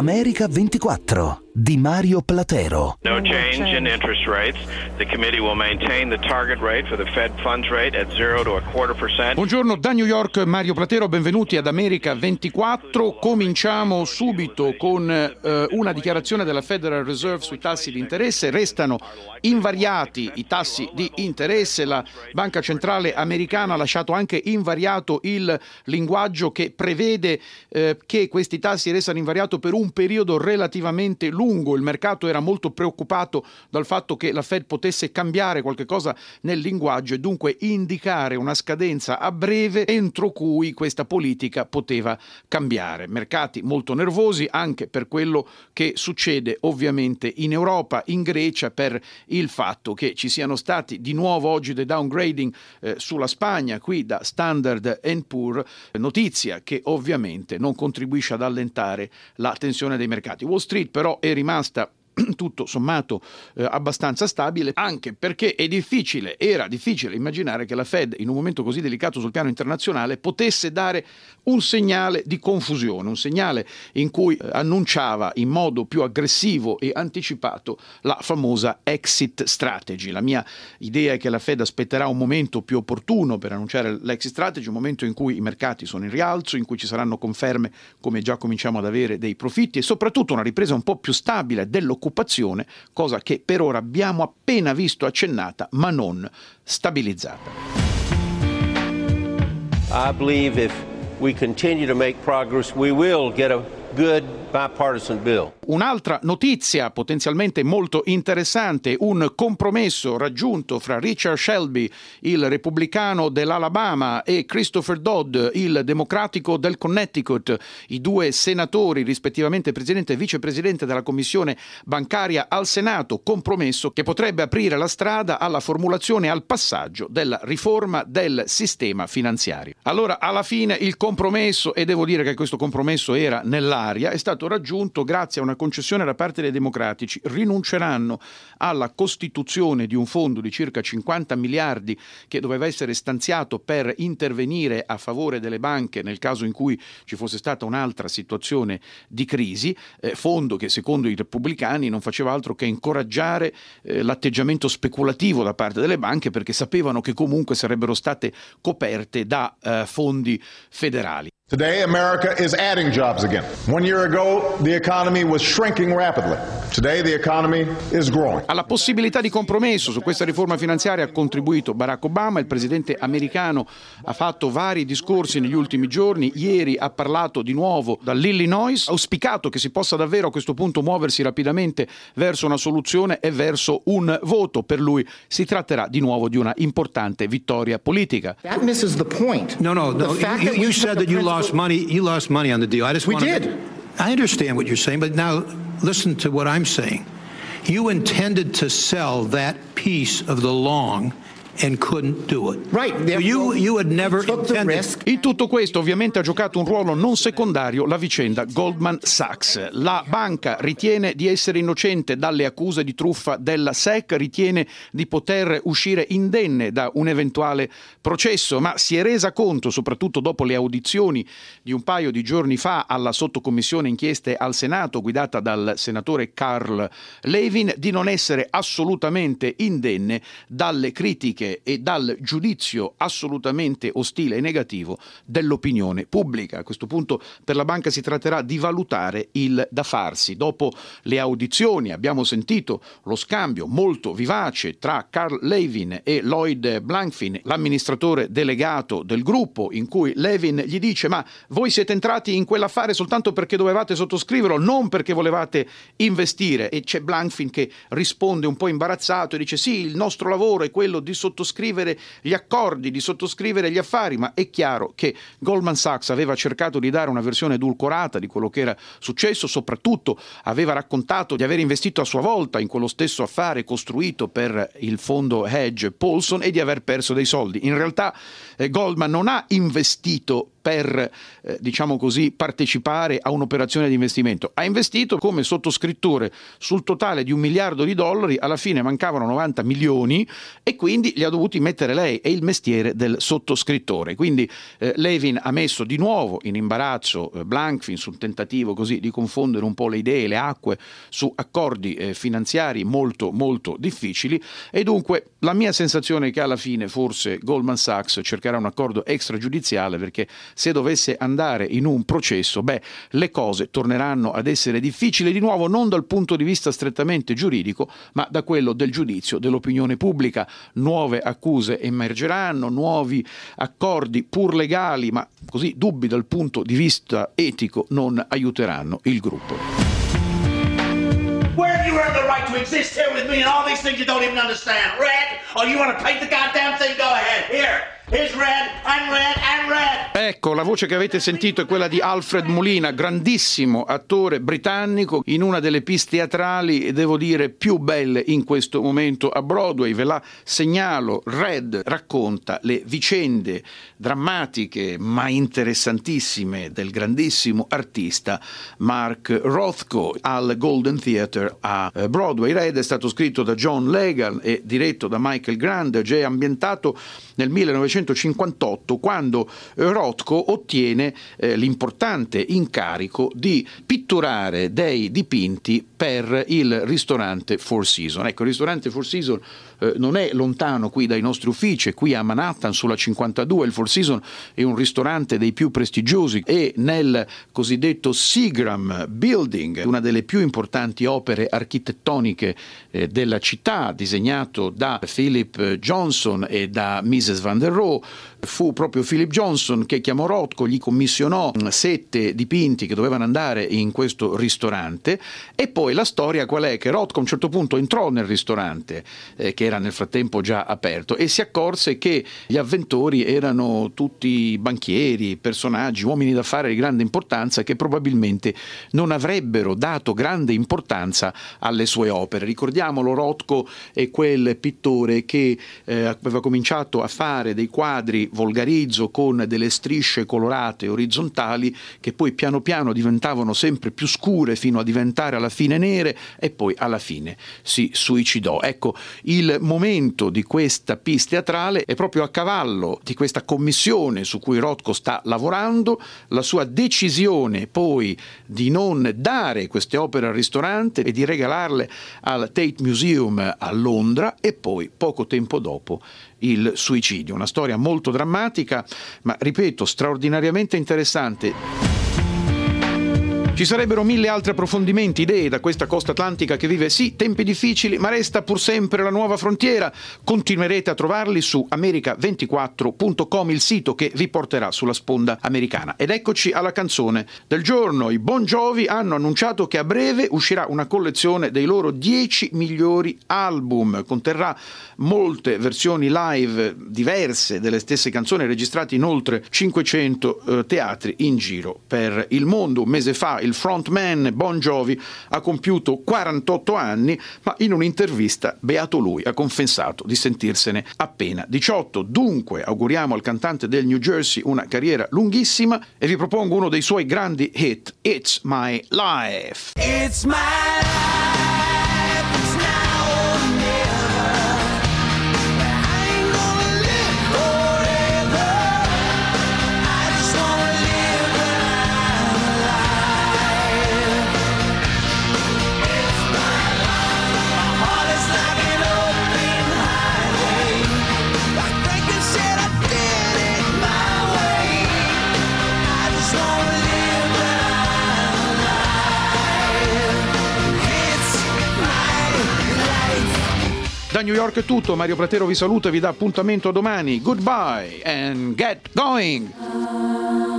America 24 di Mario Platero. No change in interest rates. The committee will maintain the target rate for the Fed funds rate at 0 to 0.25%. Buongiorno da New York, Mario Platero, benvenuti ad America 24. Cominciamo subito con una dichiarazione della Federal Reserve sui tassi di interesse. Restano invariati i tassi di interesse. La Banca Centrale Americana ha lasciato anche invariato il linguaggio che prevede che questi tassi restano invariati per un periodo relativamente lungo. Il mercato era molto preoccupato dal fatto che la Fed potesse cambiare qualche cosa nel linguaggio e dunque indicare una scadenza a breve entro cui questa politica poteva cambiare. Mercati molto nervosi anche per quello che succede ovviamente in Europa, in Grecia, per il fatto che ci siano stati di nuovo oggi dei downgrading sulla Spagna, qui da Standard & Poor's, notizia che ovviamente non contribuisce ad allentare la tensione dei mercati. Wall Street però è rimasta tutto sommato abbastanza stabile, anche perché era difficile immaginare che la Fed in un momento così delicato sul piano internazionale potesse dare un segnale di confusione, un segnale in cui annunciava in modo più aggressivo e anticipato la famosa exit strategy. La mia idea è che la Fed aspetterà un momento più opportuno per annunciare l'exit strategy, un momento in cui i mercati sono in rialzo, in cui ci saranno conferme come già cominciamo ad avere dei profitti e soprattutto una ripresa un po' più stabile dell'occupazione, cosa che per ora abbiamo appena visto accennata ma non stabilizzata. I believe if we continue to make progress, we will get a good bipartisan bill. Un'altra notizia potenzialmente molto interessante, un compromesso raggiunto fra Richard Shelby, il repubblicano dell'Alabama, e Christopher Dodd, il democratico del Connecticut, i due senatori rispettivamente presidente e vicepresidente della commissione bancaria al Senato, compromesso che potrebbe aprire la strada alla formulazione e al passaggio della riforma del sistema finanziario. Allora, alla fine il compromesso, e devo dire che questo compromesso era nell'aria, è stato raggiunto grazie a una concessione da parte dei democratici. Rinunceranno alla costituzione di un fondo di circa 50 miliardi che doveva essere stanziato per intervenire a favore delle banche nel caso in cui ci fosse stata un'altra situazione di crisi, fondo che secondo i repubblicani non faceva altro che incoraggiare l'atteggiamento speculativo da parte delle banche, perché sapevano che comunque sarebbero state coperte da fondi federali. Today, America is adding jobs again. 1 year ago, the economy was shrinking rapidly. Today, the economy is growing. Alla possibilità di compromesso su questa riforma finanziaria ha contribuito Barack Obama. Il presidente americano ha fatto vari discorsi negli ultimi giorni. Ieri ha parlato di nuovo dall'Illinois, ha auspicato che si possa davvero a questo punto muoversi rapidamente verso una soluzione e verso un voto. Per lui si tratterà di nuovo di una importante vittoria politica. That misses the point. No. You said that you lost money. You lost money on the deal. We did. I understand what you're saying, but now listen to what I'm saying. You intended to sell that piece of the long and couldn't do it. Right. You had never intended. In tutto questo ovviamente ha giocato un ruolo non secondario la vicenda Goldman Sachs. La banca ritiene di essere innocente dalle accuse di truffa della SEC, ritiene di poter uscire indenne da un eventuale processo, ma si è resa conto, soprattutto dopo le audizioni di un paio di giorni fa alla sottocommissione inchieste al Senato guidata dal senatore Carl Levin, di non essere assolutamente indenne dalle critiche e dal giudizio assolutamente ostile e negativo dell'opinione pubblica. A questo punto per la banca si tratterà di valutare il da farsi. Dopo le audizioni abbiamo sentito lo scambio molto vivace tra Carl Levin e Lloyd Blankfein, l'amministratore delegato del gruppo, in cui Levin gli dice: ma voi siete entrati in quell'affare soltanto perché dovevate sottoscriverlo, non perché volevate investire. E c'è Blankfein che risponde un po' imbarazzato e dice: sì, il nostro lavoro è quello di sottoscrivere gli accordi, di sottoscrivere gli affari, ma è chiaro che Goldman Sachs aveva cercato di dare una versione edulcorata di quello che era successo, soprattutto aveva raccontato di aver investito a sua volta in quello stesso affare costruito per il fondo hedge Paulson e di aver perso dei soldi. In realtà Goldman non ha investito per, diciamo così, partecipare a un'operazione di investimento. Ha investito come sottoscrittore sul totale di $1 miliardo, alla fine mancavano 90 milioni e quindi li ha dovuti mettere lei, è il mestiere del sottoscrittore. Quindi Levin ha messo di nuovo in imbarazzo Blankfein su un tentativo così di confondere un po' le idee, le acque su accordi finanziari molto molto difficili, e dunque la mia sensazione è che alla fine forse Goldman Sachs cercherà un accordo extragiudiziale, perché se dovesse andare in un processo, le cose torneranno ad essere difficili di nuovo, non dal punto di vista strettamente giuridico, ma da quello del giudizio dell'opinione pubblica. Nuove accuse emergeranno, nuovi accordi pur legali, ma così dubbi dal punto di vista etico non aiuteranno il gruppo. Where have you earned the right to exist here with me and all these things you don't even understand? Red? Oh, you want to paint the goddamn thing? Go ahead. Here. Here's red and red and red. Ecco, la voce che avete sentito è quella di Alfred Molina, grandissimo attore britannico, in una delle piste teatrali, devo dire, più belle in questo momento a Broadway. Ve la segnalo. Red racconta le vicende drammatiche ma interessantissime del grandissimo artista Mark Rothko al Golden Theatre a Broadway. Red è stato scritto da John Legan e diretto da Michael Grandage, è ambientato nel 1958, quando Rothko ottiene l'importante incarico di pitturare dei dipinti per il ristorante Four Seasons. Ecco, il ristorante Four Seasons non è lontano qui dai nostri uffici, è qui a Manhattan sulla 52. Il Four Seasons è un ristorante dei più prestigiosi e nel cosiddetto Seagram Building, una delle più importanti opere architettoniche della città, disegnato da Philip Johnson e da Mrs. Van der Rohe. Fu proprio Philip Johnson che chiamò Rothko, gli commissionò 7 dipinti che dovevano andare in questo ristorante. E poi la storia qual è? Che Rothko a un certo punto entrò nel ristorante, che era nel frattempo già aperto, e si accorse che gli avventori erano tutti banchieri, personaggi, uomini d'affari di grande importanza, che probabilmente non avrebbero dato grande importanza alle sue opere. Ricordiamolo, Rothko è quel pittore che aveva cominciato a fare dei quadri, volgarizzo, con delle strisce colorate orizzontali che poi piano piano diventavano sempre più scure fino a diventare alla fine nere, e poi alla fine si suicidò. Ecco, il momento di questa pièce teatrale è proprio a cavallo di questa commissione su cui Rothko sta lavorando, la sua decisione poi di non dare queste opere al ristorante e di regalarle al Tate Museum a Londra, e poi poco tempo dopo il suicidio. Una storia molto drammatica, ma ripeto, straordinariamente interessante. Ci sarebbero 1000 altri approfondimenti, idee da questa costa atlantica che vive sì tempi difficili, ma resta pur sempre la nuova frontiera. Continuerete a trovarli su america24.com, il sito che vi porterà sulla sponda americana. Ed eccoci alla canzone del giorno. I Bon Jovi hanno annunciato che a breve uscirà una collezione dei loro 10 migliori album. Conterrà molte versioni live diverse delle stesse canzoni, registrate in oltre 500 teatri in giro per il mondo. Un mese fa il frontman Bon Jovi ha compiuto 48 anni, ma in un'intervista beato lui ha confessato di sentirsene appena 18. Dunque auguriamo al cantante del New Jersey una carriera lunghissima e vi propongo uno dei suoi grandi hit, It's My Life. It's my life, it's now or never. I ain't gonna live forever. I just wanna live when I'm alive. It's my life. My heart is like an open highway. Like Franklin said, I did it my way. I just wanna live when I'm alive. It's my life. Da New York è tutto, Mario Platero vi saluta e vi dà appuntamento a domani. Goodbye and get going!